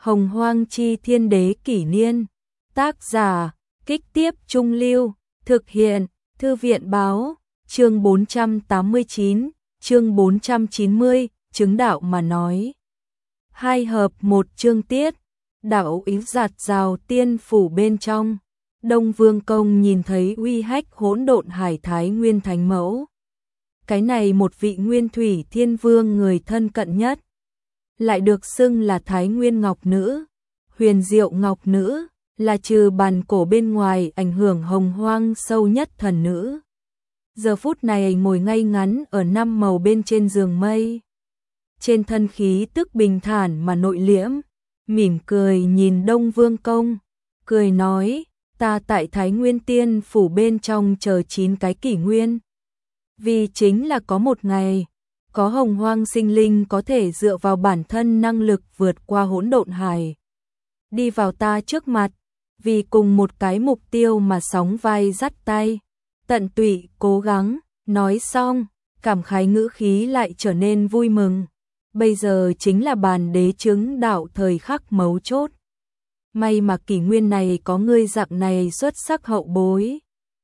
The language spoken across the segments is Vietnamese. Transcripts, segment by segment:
Hồng Hoang Chi Thiên Đế Kỷ Niên. Tác giả, Kích Tiếp Trung Lưu. Thực hiện, Thư viện Báo. Chương 489, chương 490, chứng đạo mà nói. 2 hợp 1 chương tiết. Đạo ý giạt rào tiên phủ bên trong. Đông Vương Công nhìn thấy uy hách hỗn độn hải Thái Nguyên Thánh Mẫu. Cái này một vị Nguyên Thủy Thiên Vương người thân cận nhất, lại được xưng là Thái Nguyên Ngọc Nữ, Huyền Diệu Ngọc Nữ, là trừ bàn cổ bên ngoài ảnh hưởng hồng hoang sâu nhất thần nữ. Giờ phút này ngồi ngay ngắn ở năm màu bên trên giường mây. Trên thân khí tức bình thản mà nội liễm, mỉm cười nhìn Đông Vương Công, cười nói, ta tại Thái Nguyên Tiên phủ bên trong chờ 9 cái kỷ nguyên. Vì chính là có một ngày, có hồng hoang sinh linh có thể dựa vào bản thân năng lực vượt qua hỗn độn hải, đi vào ta trước mặt, vì cùng một cái mục tiêu mà sóng vai dắt tay, tận tụy cố gắng. Nói xong, cảm khái ngữ khí lại trở nên vui mừng. Bây giờ chính là bàn đế chứng đạo thời khắc mấu chốt. May mà kỷ nguyên này có ngươi dạng này xuất sắc hậu bối.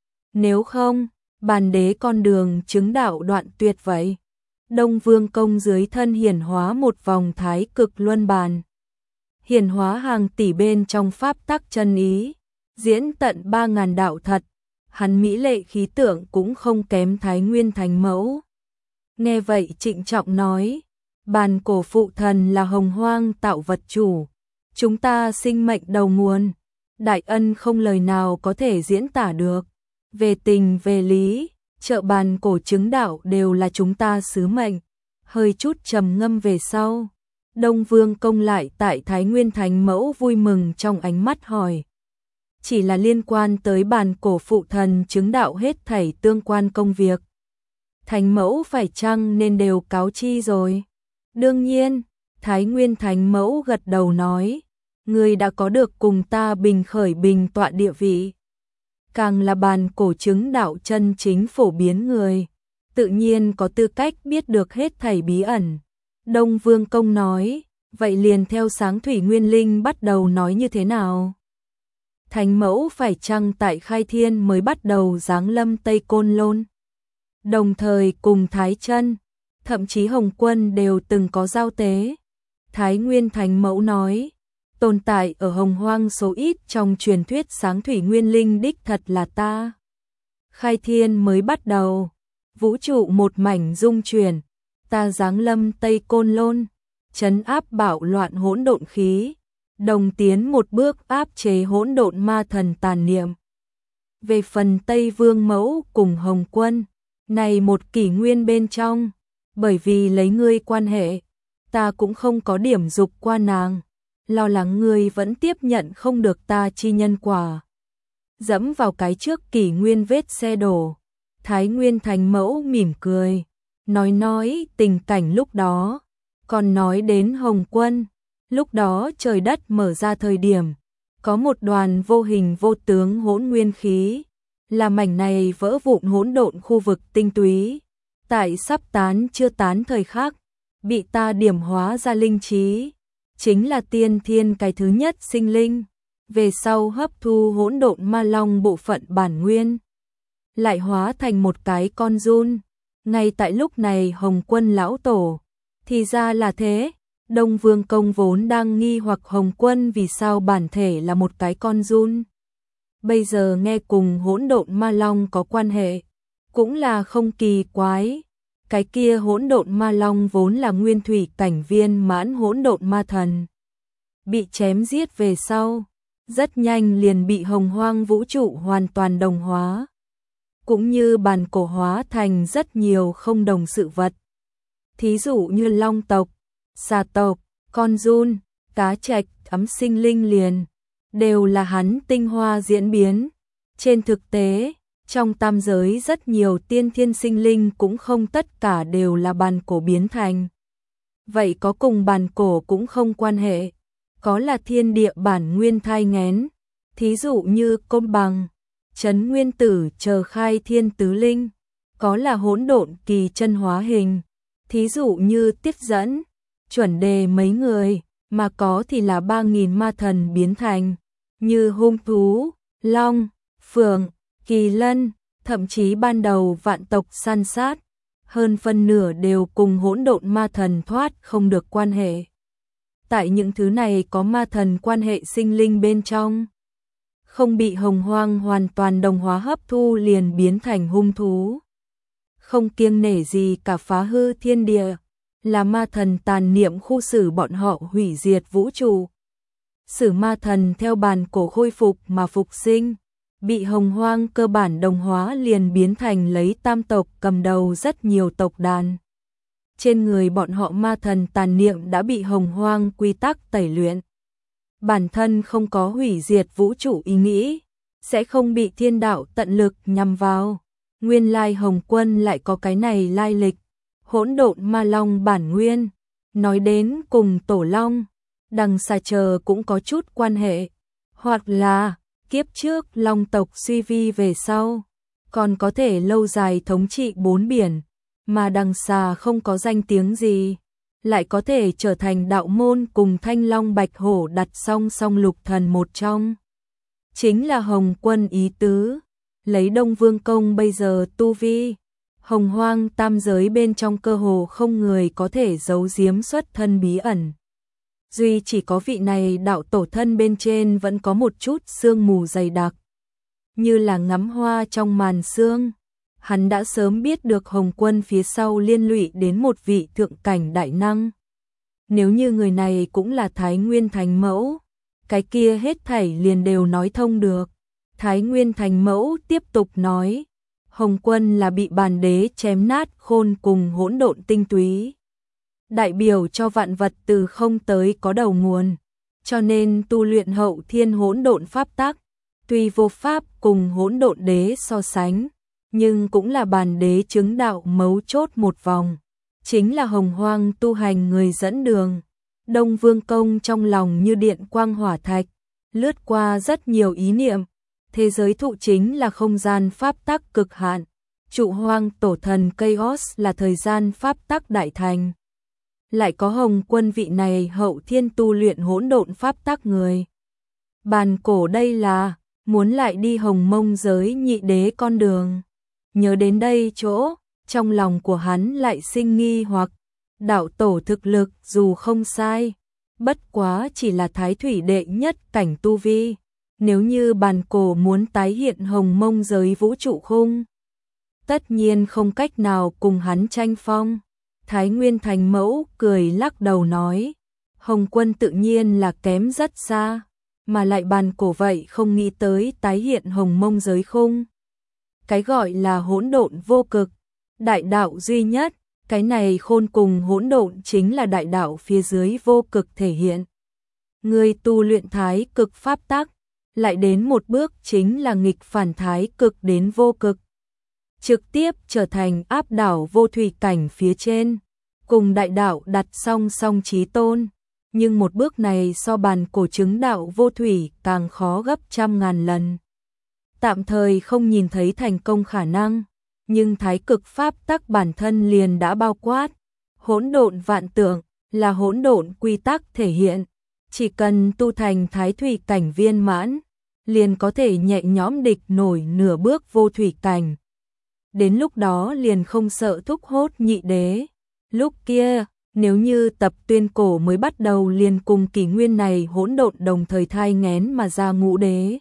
Nếu không, bàn đế con đường chứng đạo đoạn tuyệt vậy. Đông Vương Công dưới thân hiển hóa một vòng thái cực luân bàn. Hiển hóa hàng tỷ bên trong pháp tắc chân ý, diễn tận 3000 đạo thật. Hắn mỹ lệ khí tượng cũng không kém Thái Nguyên Thánh Mẫu. Nghe vậy trịnh trọng nói, bàn cổ phụ thần là hồng hoang tạo vật chủ, chúng ta sinh mệnh đầu nguồn, đại ân không lời nào có thể diễn tả được. Về tình về lý, trợ bàn cổ chứng đạo đều là chúng ta sứ mệnh. Hơi chút trầm ngâm về sau, Đông Vương Công lại tại Thái Nguyên Thánh Mẫu vui mừng trong ánh mắt hỏi, chỉ là liên quan tới bàn cổ phụ thần chứng đạo hết thảy tương quan công việc, Thánh Mẫu phải chăng nên đều cáo chi rồi? Đương nhiên, Thái Nguyên Thánh Mẫu gật đầu nói, người đã có được cùng ta bình khởi bình tọa địa vị, càng là bàn cổ chứng đạo chân chính phổ biến người, tự nhiên có tư cách biết được hết thảy bí ẩn. Đông Vương Công nói, vậy liền theo Sáng Thủy Nguyên Linh bắt đầu nói như thế nào? Thánh Mẫu phải chăng tại Khai Thiên mới bắt đầu giáng lâm Tây Côn Lôn? Đồng thời cùng Thái Chân, thậm chí Hồng Quân đều từng có giao tế. Thái Nguyên Thánh Mẫu nói, tồn tại ở hồng hoang số ít trong truyền thuyết Sáng Thủy Nguyên Linh đích thật là ta. Khai Thiên mới bắt đầu, vũ trụ một mảnh rung chuyển, ta giáng lâm Tây Côn Lôn, trấn áp bạo loạn hỗn độn khí, đồng tiến một bước áp chế hỗn độn ma thần tàn niệm. Về phần Tây Vương Mẫu cùng Hồng Quân, này một kỷ nguyên bên trong, bởi vì lấy ngươi quan hệ, ta cũng không có điểm dục qua nàng, lo lắng ngươi vẫn tiếp nhận không được ta chi nhân quả. Dẫm vào cái trước kỷ nguyên vết xe đổ, Thái Nguyên Thánh Mẫu mỉm cười, nói tình cảnh lúc đó, còn nói đến Hồng Quân, lúc đó trời đất mở ra thời điểm, có một đoàn vô hình vô tướng hỗn nguyên khí, là mảnh này vỡ vụn hỗn độn khu vực tinh túy, tại sắp tán chưa tán thời khắc, bị ta điểm hóa ra linh trí, chính là tiên thiên cái thứ nhất sinh linh, về sau hấp thu hỗn độn ma long bộ phận bản nguyên, lại hóa thành một cái con giun. Ngay tại lúc này Hồng Quân lão tổ, thì ra là thế. Đông Vương Công vốn đang nghi hoặc Hồng Quân vì sao bản thể là một cái con giun, bây giờ nghe cùng hỗn độn ma long có quan hệ, cũng là không kỳ quái. Cái kia hỗn độn ma long vốn là nguyên thủy cảnh viên mãn hỗn độn ma thần, bị chém giết về sau, rất nhanh liền bị hồng hoang vũ trụ hoàn toàn đồng hóa, cũng như bàn cổ hóa thành rất nhiều không đồng sự vật. Thí dụ như long tộc, xà tộc, con giun, cá trạch, ấm sinh linh liền, đều là hắn tinh hoa diễn biến. Trên thực tế, trong tam giới rất nhiều tiên thiên sinh linh cũng không tất cả đều là bàn cổ biến thành. Vậy có cùng bàn cổ cũng không quan hệ, có là thiên địa bản nguyên thai nghén, thí dụ như Côn Bằng, Trấn Nguyên Tử chờ Khai Thiên tứ linh, có là hỗn độn kỳ chân hóa hình, thí dụ như Tiết Dẫn, Chuẩn Đề mấy người, mà có thì là 3.000 ma thần biến thành, như hung thú, long, phượng, kỳ lân, thậm chí ban đầu vạn tộc săn sát, hơn phân nửa đều cùng hỗn độn ma thần thoát không được quan hệ. Tại những thứ này có ma thần quan hệ sinh linh bên trong, không bị hồng hoang hoàn toàn đồng hóa hấp thu liền biến thành hung thú. Không kiêng nể gì cả phá hư thiên địa, là ma thần tàn niệm khu xử bọn họ hủy diệt vũ trụ. Sử ma thần theo bàn cổ khôi phục mà phục sinh, bị hồng hoang cơ bản đồng hóa liền biến thành lấy tam tộc cầm đầu rất nhiều tộc đàn. Trên người bọn họ ma thần tàn niệm đã bị hồng hoang quy tắc tẩy luyện. Bản thân không có hủy diệt vũ trụ ý nghĩ, sẽ không bị thiên đạo tận lực nhằm vào. Nguyên lai Hồng Quân lại có cái này lai lịch. Hỗn độn ma long bản nguyên, nói đến cùng tổ long, đằng xa chờ cũng có chút quan hệ. Hoặc là, kiếp trước long tộc suy vi về sau, còn có thể lâu dài thống trị 4 biển, mà đằng xa không có danh tiếng gì, lại có thể trở thành đạo môn cùng Thanh Long Bạch Hổ đặt song song lục thần một trong. Chính là Hồng Quân ý tứ, lấy Đông Vương Công bây giờ tu vi, hồng hoang tam giới bên trong cơ hồ không người có thể giấu giếm xuất thân bí ẩn. Duy chỉ có vị này đạo tổ thân bên trên vẫn có một chút sương mù dày đặc, như là ngắm hoa trong màn sương. Hắn đã sớm biết được Hồng Quân phía sau liên lụy đến một vị thượng cảnh đại năng. Nếu như người này cũng là Thái Nguyên Thánh Mẫu, cái kia hết thảy liền đều nói thông được. Thái Nguyên Thánh Mẫu tiếp tục nói, Hồng Quân là bị bàn đế chém nát khôn cùng hỗn độn tinh túy, đại biểu cho vạn vật từ không tới có đầu nguồn, cho nên tu luyện hậu thiên hỗn độn pháp tắc, tuy vô pháp cùng hỗn độn đế so sánh, nhưng cũng là bàn đế chứng đạo mấu chốt một vòng, chính là hồng hoang tu hành người dẫn đường. Đông Vương Công trong lòng như điện quang hỏa thạch, lướt qua rất nhiều ý niệm. Thế giới thụ chính là không gian pháp tắc cực hạn, trụ hoang tổ thần Chaos là thời gian pháp tắc đại thành. Lại có Hồng Quân vị này hậu thiên tu luyện hỗn độn pháp tắc người. Bàn cổ đây là muốn lại đi hồng mông giới nhị đế con đường. Nhớ đến đây chỗ, trong lòng của hắn lại sinh nghi hoặc, đạo tổ thực lực dù không sai, bất quá chỉ là thái thủy đệ nhất cảnh tu vi. Nếu như bàn cổ muốn tái hiện hồng mông giới vũ trụ khung, tất nhiên không cách nào cùng hắn tranh phong. Thái Nguyên Thánh Mẫu cười lắc đầu nói, Hồng Quân tự nhiên là kém rất xa, mà lại bàn cổ vậy không nghĩ tới tái hiện hồng mông giới khung. Cái gọi là hỗn độn vô cực, đại đạo duy nhất, cái này khôn cùng hỗn độn chính là đại đạo phía dưới vô cực thể hiện. Người tu luyện thái cực pháp tắc, lại đến một bước chính là nghịch phản thái cực đến vô cực, trực tiếp trở thành áp đảo vô thủy cảnh phía trên, cùng đại đạo đặt song song chí tôn. Nhưng một bước này so bàn cổ chứng đạo vô thủy càng khó gấp trăm ngàn lần. Tạm thời không nhìn thấy thành công khả năng, nhưng thái cực pháp tắc bản thân liền đã bao quát. Hỗn độn vạn tượng là hỗn độn quy tắc thể hiện, chỉ cần tu thành thái thủy cảnh viên mãn, liền có thể nhẹ nhõm địch nổi nửa bước vô thủy cảnh. Đến lúc đó liền không sợ thúc hốt nhị đế. Lúc kia, nếu như tập tuyên cổ mới bắt đầu liền cùng kỷ nguyên này hỗn độn đồng thời thai nghén mà ra ngũ đế.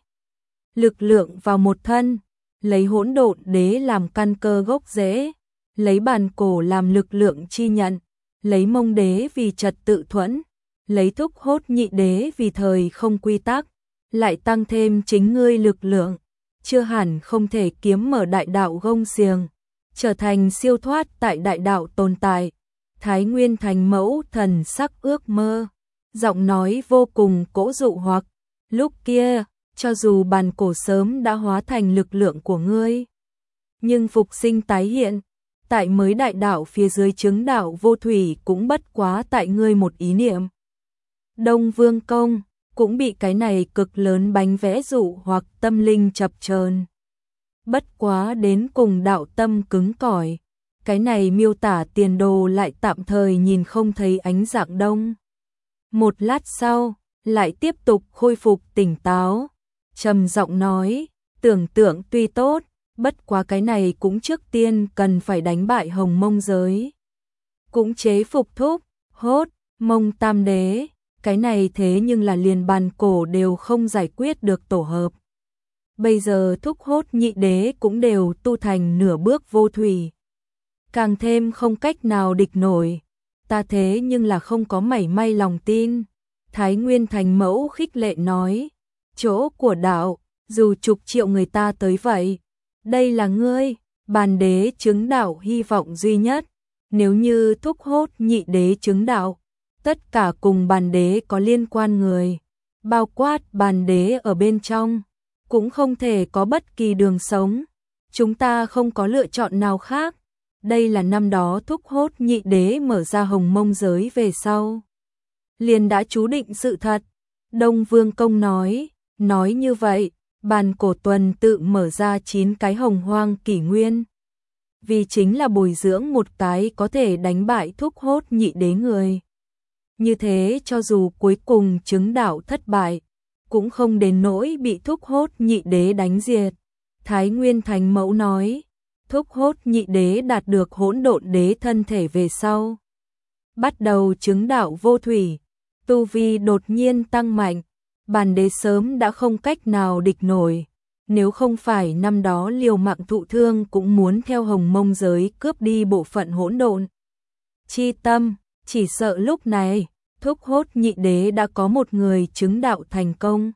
Lực lượng vào một thân, lấy hỗn độn đế làm căn cơ gốc rễ, lấy bàn cổ làm lực lượng chi nhận, lấy mông đế vì trật tự thuẫn, lấy thúc hốt nhị đế vì thời không quy tắc, lại tăng thêm chính ngươi lực lượng, chưa hẳn không thể kiếm mở đại đạo gông xiềng, trở thành siêu thoát tại đại đạo tồn tại. Thái Nguyên Thánh Mẫu thần sắc ước mơ, giọng nói vô cùng cỗ dụ hoặc, lúc kia, cho dù bàn cổ sớm đã hóa thành lực lượng của ngươi, nhưng phục sinh tái hiện, tại mới đại đạo phía dưới chứng đạo vô thủy cũng bất quá tại ngươi một ý niệm. Đông Vương Công cũng bị cái này cực lớn bánh vẽ dụ hoặc tâm linh chập chờn. Bất quá đến cùng đạo tâm cứng cỏi, cái này miêu tả tiền đồ lại tạm thời nhìn không thấy ánh dạng đông. Một lát sau, lại tiếp tục khôi phục tỉnh táo, trầm giọng nói, tưởng tượng tuy tốt, bất quá cái này cũng trước tiên cần phải đánh bại Hồng Mông giới. Cũng chế phục Thúc, Hốt, Mông Tam Đế, cái này thế nhưng là liền bàn cổ đều không giải quyết được tổ hợp. Bây giờ Thúc Hốt Nhị Đế cũng đều tu thành nửa bước vô thủy. Càng thêm không cách nào địch nổi, ta thế nhưng là không có mảy may lòng tin. Thái Nguyên Thành Mẫu khích lệ nói, chỗ của đạo, dù chục triệu người ta tới vậy, đây là ngươi, bàn đế chứng đạo hy vọng duy nhất. Nếu như Thúc Hốt Nhị Đế chứng đạo, tất cả cùng bàn đế có liên quan người, bao quát bàn đế ở bên trong, cũng không thể có bất kỳ đường sống. Chúng ta không có lựa chọn nào khác. Đây là năm đó Thúc Hốt Nhị Đế mở ra Hồng Mông giới về sau, liền đã chú định sự thật. Đông Vương Công nói như vậy, bàn cổ tuần tự mở ra 9 cái hồng hoang kỷ nguyên. Vì chính là bồi dưỡng một cái có thể đánh bại Thúc Hốt Nhị Đế người. Như thế cho dù cuối cùng chứng đạo thất bại, cũng không đến nỗi bị Thúc Hốt Nhị Đế đánh diệt. Thái Nguyên Thành Mẫu nói, Thúc Hốt Nhị Đế đạt được hỗn độn đế thân thể về sau, bắt đầu chứng đạo vô thủy, tu vi đột nhiên tăng mạnh, bàn đế sớm đã không cách nào địch nổi. Nếu không phải năm đó liều mạng thụ thương cũng muốn theo Hồng Mông giới cướp đi bộ phận hỗn độn chi tâm, chỉ sợ lúc này Thúc Hốt Nhị Đế đã có một người chứng đạo thành công.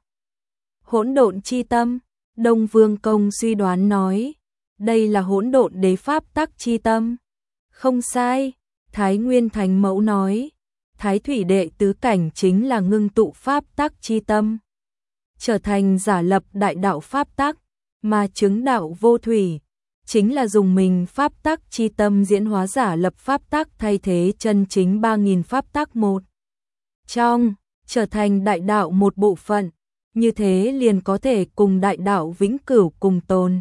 Hỗn độn chi tâm, Đông Vương Công suy đoán nói, đây là hỗn độn đế pháp tắc chi tâm. Không sai, Thái Nguyên Thành Mẫu nói, Thái Thủy đệ tứ cảnh chính là ngưng tụ pháp tắc chi tâm, trở thành giả lập đại đạo pháp tắc, mà chứng đạo vô thủy chính là dùng mình pháp tắc chi tâm diễn hóa giả lập pháp tắc thay thế chân chính 3000 pháp tắc một trong, trở thành đại đạo một bộ phận, như thế liền có thể cùng đại đạo vĩnh cửu cùng tồn.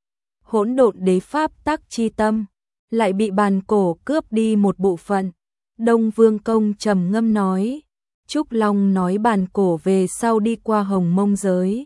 Hỗn độn đế pháp tắc chi tâm lại bị bàn cổ cướp đi một bộ phận. Đông Vương Công trầm ngâm nói, Trúc Long nói bàn cổ về sau đi qua Hồng Mông giới,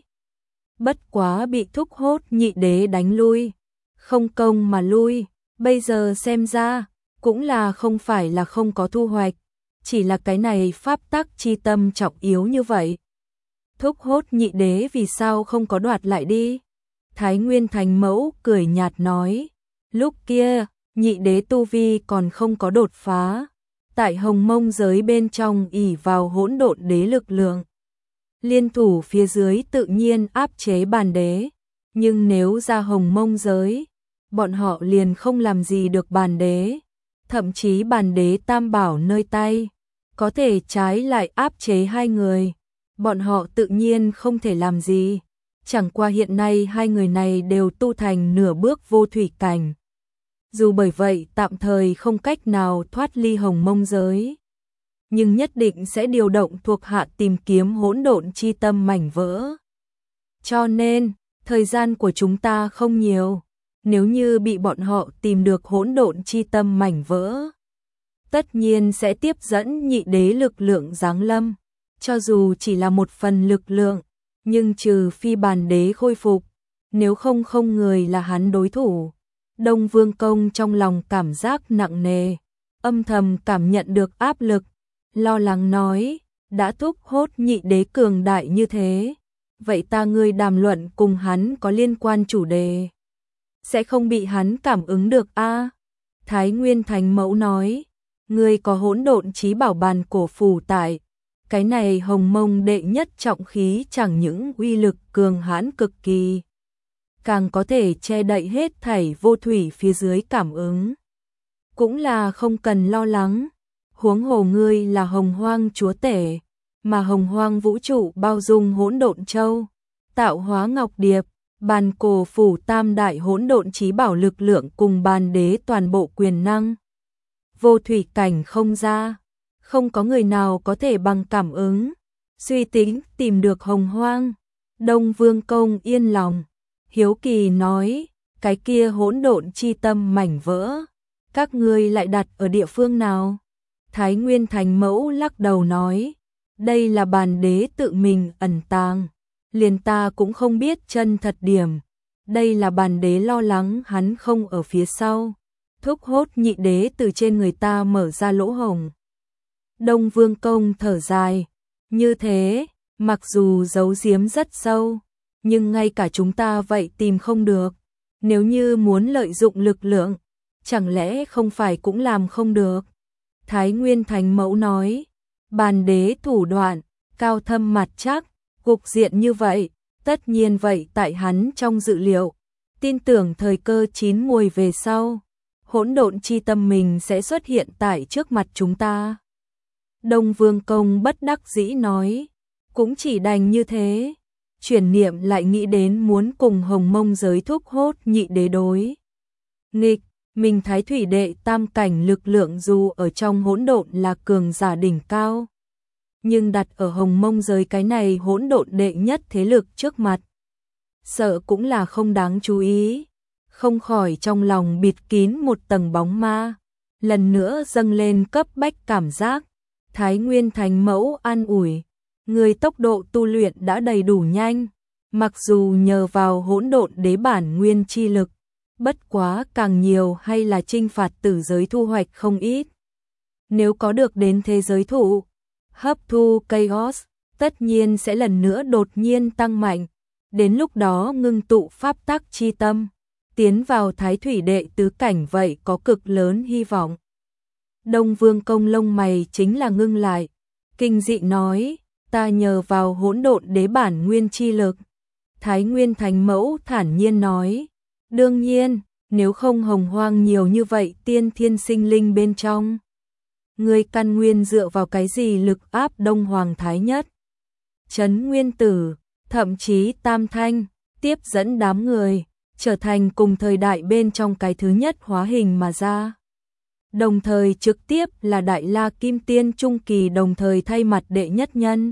bất quá bị Thúc Hốt Nhị Đế đánh lui, không công mà lui. Bây giờ xem ra cũng là không phải là không có thu hoạch, chỉ là cái này pháp tắc chi tâm trọng yếu như vậy, Thúc Hốt Nhị Đế vì sao không có đoạt lại đi? Thái Nguyên Thành Mẫu cười nhạt nói, lúc kia Nhị Đế tu vi còn không có đột phá, tại Hồng Mông giới bên trong ỷ vào hỗn độn đế lực lượng, liên thủ phía dưới tự nhiên áp chế bàn đế, nhưng nếu ra Hồng Mông giới, bọn họ liền không làm gì được bàn đế, thậm chí bàn đế tam bảo nơi tay, có thể trái lại áp chế hai người, bọn họ tự nhiên không thể làm gì. Chẳng qua hiện nay hai người này đều tu thành nửa bước vô thủy cảnh, dù bởi vậy tạm thời không cách nào thoát ly Hồng Mông giới, nhưng nhất định sẽ điều động thuộc hạ tìm kiếm hỗn độn chi tâm mảnh vỡ. Cho nên, thời gian của chúng ta không nhiều, nếu như bị bọn họ tìm được hỗn độn chi tâm mảnh vỡ, tất nhiên sẽ tiếp dẫn Nhị Đế lực lượng giáng lâm, cho dù chỉ là một phần lực lượng, nhưng trừ phi bàn đế khôi phục, nếu không không người là hắn đối thủ. Đông Vương Công trong lòng cảm giác nặng nề, âm thầm cảm nhận được áp lực, lo lắng nói, đã Thúc Hốt Nhị Đế cường đại như thế, vậy ta ngươi đàm luận cùng hắn có liên quan chủ đề, sẽ không bị hắn cảm ứng được a? Thái Nguyên Thành Mẫu nói, ngươi có hỗn độn chí bảo bàn cổ phù tại, cái này Hồng Mông đệ nhất trọng khí chẳng những uy lực cường hãn cực kỳ, càng có thể che đậy hết thảy vô thủy phía dưới cảm ứng. Cũng là không cần lo lắng, huống hồ ngươi là Hồng Hoang chúa tể, mà Hồng Hoang vũ trụ bao dung hỗn độn châu, tạo hóa ngọc điệp, bàn cổ phủ tam đại hỗn độn chí bảo lực lượng cùng bàn đế toàn bộ quyền năng. Vô thủy cảnh không ra, không có người nào có thể bằng cảm ứng, suy tính tìm được Hồng Hoang. Đông Vương Công yên lòng, hiếu kỳ nói, cái kia hỗn độn chi tâm mảnh vỡ, các ngươi lại đặt ở địa phương nào? Thái Nguyên Thành Mẫu lắc đầu nói, Đây là bản đế tự mình ẩn tàng, liền ta cũng không biết chân thật điểm. Đây là bản đế lo lắng hắn không ở phía sau, thúc hốt nhị đế từ trên người ta mở ra lỗ hổng. Đông Vương Công thở dài, như thế, mặc dù giấu giếm rất sâu, nhưng ngay cả chúng ta vậy tìm không được. Nếu như muốn lợi dụng lực lượng, chẳng lẽ không phải cũng làm không được? Thái Nguyên Thánh Mẫu nói, bản đế thủ đoạn, cao thâm mặt chắc, cục diện như vậy, tất nhiên vậy tại hắn trong dự liệu, tin tưởng thời cơ chín muồi về sau, hỗn độn chi tâm mình sẽ xuất hiện tại trước mặt chúng ta. Đông Vương Công bất đắc dĩ nói, cũng chỉ đành như thế, chuyển niệm lại nghĩ đến muốn cùng Hồng Mông giới thúc hốt nhị đế đối nghịch, mình Thái Thủy đệ tam cảnh lực lượng dù ở trong hỗn độn là cường giả đỉnh cao, nhưng đặt ở Hồng Mông giới cái này hỗn độn đệ nhất thế lực trước mặt, sợ cũng là không đáng chú ý, không khỏi trong lòng bịt kín một tầng bóng ma, lần nữa dâng lên cấp bách cảm giác. Thái Nguyên Thánh Mẫu an ủi, người tốc độ tu luyện đã đầy đủ nhanh, mặc dù nhờ vào hỗn độn đế bản nguyên chi lực, bất quá càng nhiều hay là chinh phạt tử giới thu hoạch không ít. Nếu có được đến thế giới thụ, hấp thu Chaos, tất nhiên sẽ lần nữa đột nhiên tăng mạnh, đến lúc đó ngưng tụ pháp tắc chi tâm, tiến vào Thái Thủy đệ tứ cảnh vậy có cực lớn hy vọng. Đông Vương Công lông mày chính là ngưng lại, kinh dị nói, ta nhờ vào hỗn độn đế bản nguyên chi lực. Thái Nguyên Thánh Mẫu thản nhiên nói, đương nhiên, nếu không hồng hoang nhiều như vậy tiên thiên sinh linh bên trong. Người căn nguyên dựa vào cái gì lực áp Đông Hoàng Thái Nhất? Trấn Nguyên Tử, thậm chí Tam Thanh, tiếp dẫn đám người, trở thành cùng thời đại bên trong cái thứ nhất hóa hình mà ra. Đồng thời trực tiếp là Đại La Kim Tiên Trung Kỳ đồng thời thay mặt đệ nhất nhân.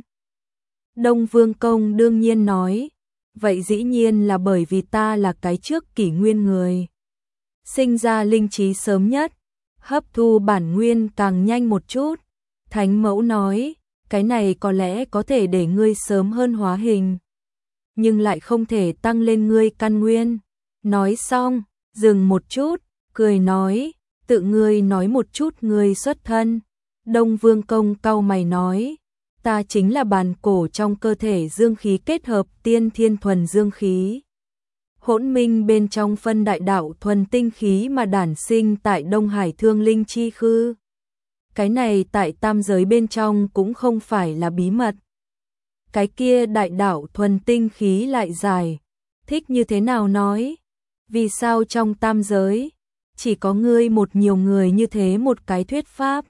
Đông Vương Công đương nhiên nói, vậy dĩ nhiên là bởi vì ta là cái trước kỷ nguyên người. Sinh ra linh trí sớm nhất, hấp thu bản nguyên càng nhanh một chút. Thánh Mẫu nói, cái này có lẽ có thể để ngươi sớm hơn hóa hình, nhưng lại không thể tăng lên ngươi căn nguyên. Nói xong, dừng một chút, cười nói, tự ngươi nói một chút ngươi xuất thân. Đông Vương Công cau mày nói, ta chính là bàn cổ trong cơ thể dương khí kết hợp tiên thiên thuần dương khí. Hỗn minh bên trong phân đại đạo thuần tinh khí mà đản sinh tại Đông Hải Thương Linh Chi Khư. Cái này tại tam giới bên trong cũng không phải là bí mật. Cái kia đại đạo thuần tinh khí lại dài, thích như thế nào nói? Vì sao trong tam giới chỉ có ngươi một nhiều người như thế một cái thuyết pháp?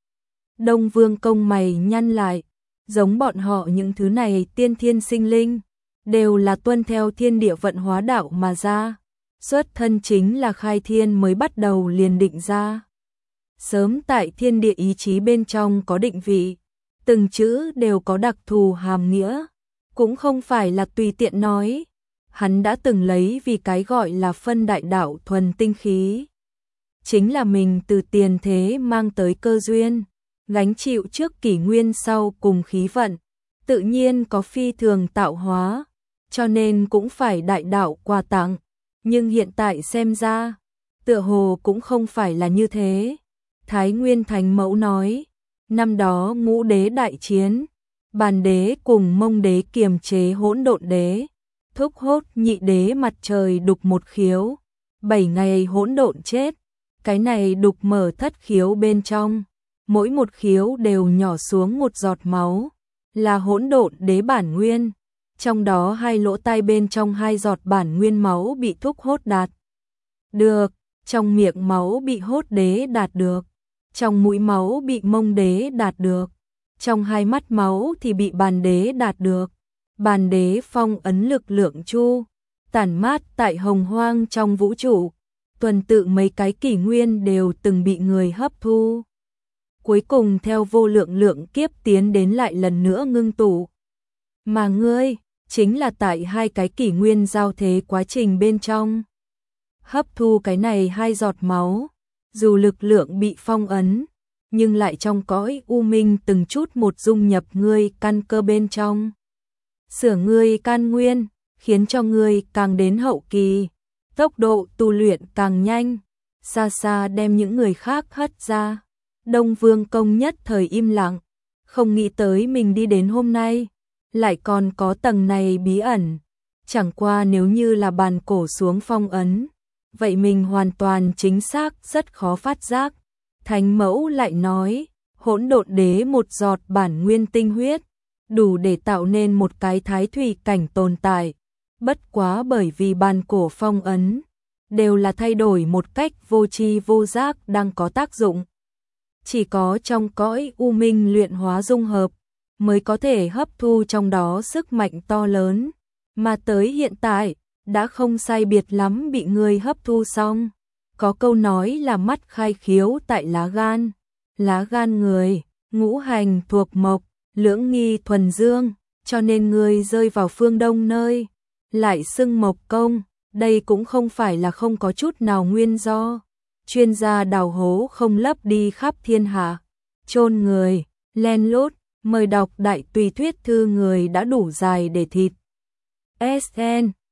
Đông Vương Công mày nhăn lại, giống bọn họ những thứ này tiên thiên sinh linh, đều là tuân theo thiên địa vận hóa đạo mà ra, xuất thân chính là khai thiên mới bắt đầu liền định ra. Sớm tại thiên địa ý chí bên trong có định vị, từng chữ đều có đặc thù hàm nghĩa, cũng không phải là tùy tiện nói. Hắn đã từng lấy vì cái gọi là phân đại đạo thuần tinh khí, chính là mình từ tiền thế mang tới cơ duyên, gánh chịu trước kỷ nguyên sau cùng khí vận, tự nhiên có phi thường tạo hóa, cho nên cũng phải đại đạo quà tặng, nhưng hiện tại xem ra, tựa hồ cũng không phải là như thế. Thái Nguyên Thánh Mẫu nói, năm đó ngũ đế đại chiến, bàn đế cùng mông đế kiềm chế hỗn độn đế, thúc hốt nhị đế mặt trời đục một khiếu, 7 ngày hỗn độn chết, cái này đục mở thất khiếu bên trong, mỗi một khiếu đều nhỏ xuống một giọt máu, là hỗn độn đế bản nguyên, trong đó 2 lỗ tai bên trong 2 giọt bản nguyên máu bị thúc hốt đạt được, trong miệng máu bị hốt đế đạt được, trong mũi máu bị mông đế đạt được, trong 2 mắt máu thì bị bàn đế đạt được. Bàn đế phong ấn lực lượng chu, tản mát tại hồng hoang trong vũ trụ, tuần tự mấy cái kỷ nguyên đều từng bị người hấp thu. Cuối cùng theo vô lượng lượng kiếp tiến đến lại lần nữa ngưng tụ. Mà ngươi, chính là tại 2 cái kỷ nguyên giao thế quá trình bên trong. Hấp thu cái này 2 giọt máu, dù lực lượng bị phong ấn, nhưng lại trong cõi u minh từng chút một dung nhập ngươi căn cơ bên trong. Sửa ngươi căn nguyên, khiến cho ngươi càng đến hậu kỳ, tốc độ tu luyện càng nhanh, xa xa đem những người khác hất ra. Đông Vương Công nhất thời im lặng, không nghĩ tới mình đi đến hôm nay, lại còn có tầng này bí ẩn. Chẳng qua nếu như là bàn cổ xuống phong ấn, vậy mình hoàn toàn chính xác rất khó phát giác. Thánh mẫu lại nói, hỗn độn đế một giọt bản nguyên tinh huyết, đủ để tạo nên một cái thái thủy cảnh tồn tại. Bất quá bởi vì bàn cổ phong ấn, đều là thay đổi một cách vô tri vô giác đang có tác dụng. Chỉ có trong cõi u minh luyện hóa dung hợp, mới có thể hấp thu trong đó sức mạnh to lớn, mà tới hiện tại, đã không sai biệt lắm bị người hấp thu xong. Có câu nói là mắt khai khiếu tại lá gan người, ngũ hành thuộc mộc, lưỡng nghi thuần dương, cho nên người rơi vào phương Đông nơi, lại xưng Mộc Công, đây cũng không phải là không có chút nào nguyên do. Chuyên gia đào hố không lấp đi khắp thiên hạ, chôn người, len lút, mời đọc đại tùy thuyết thư người đã đủ dài để thịt. SN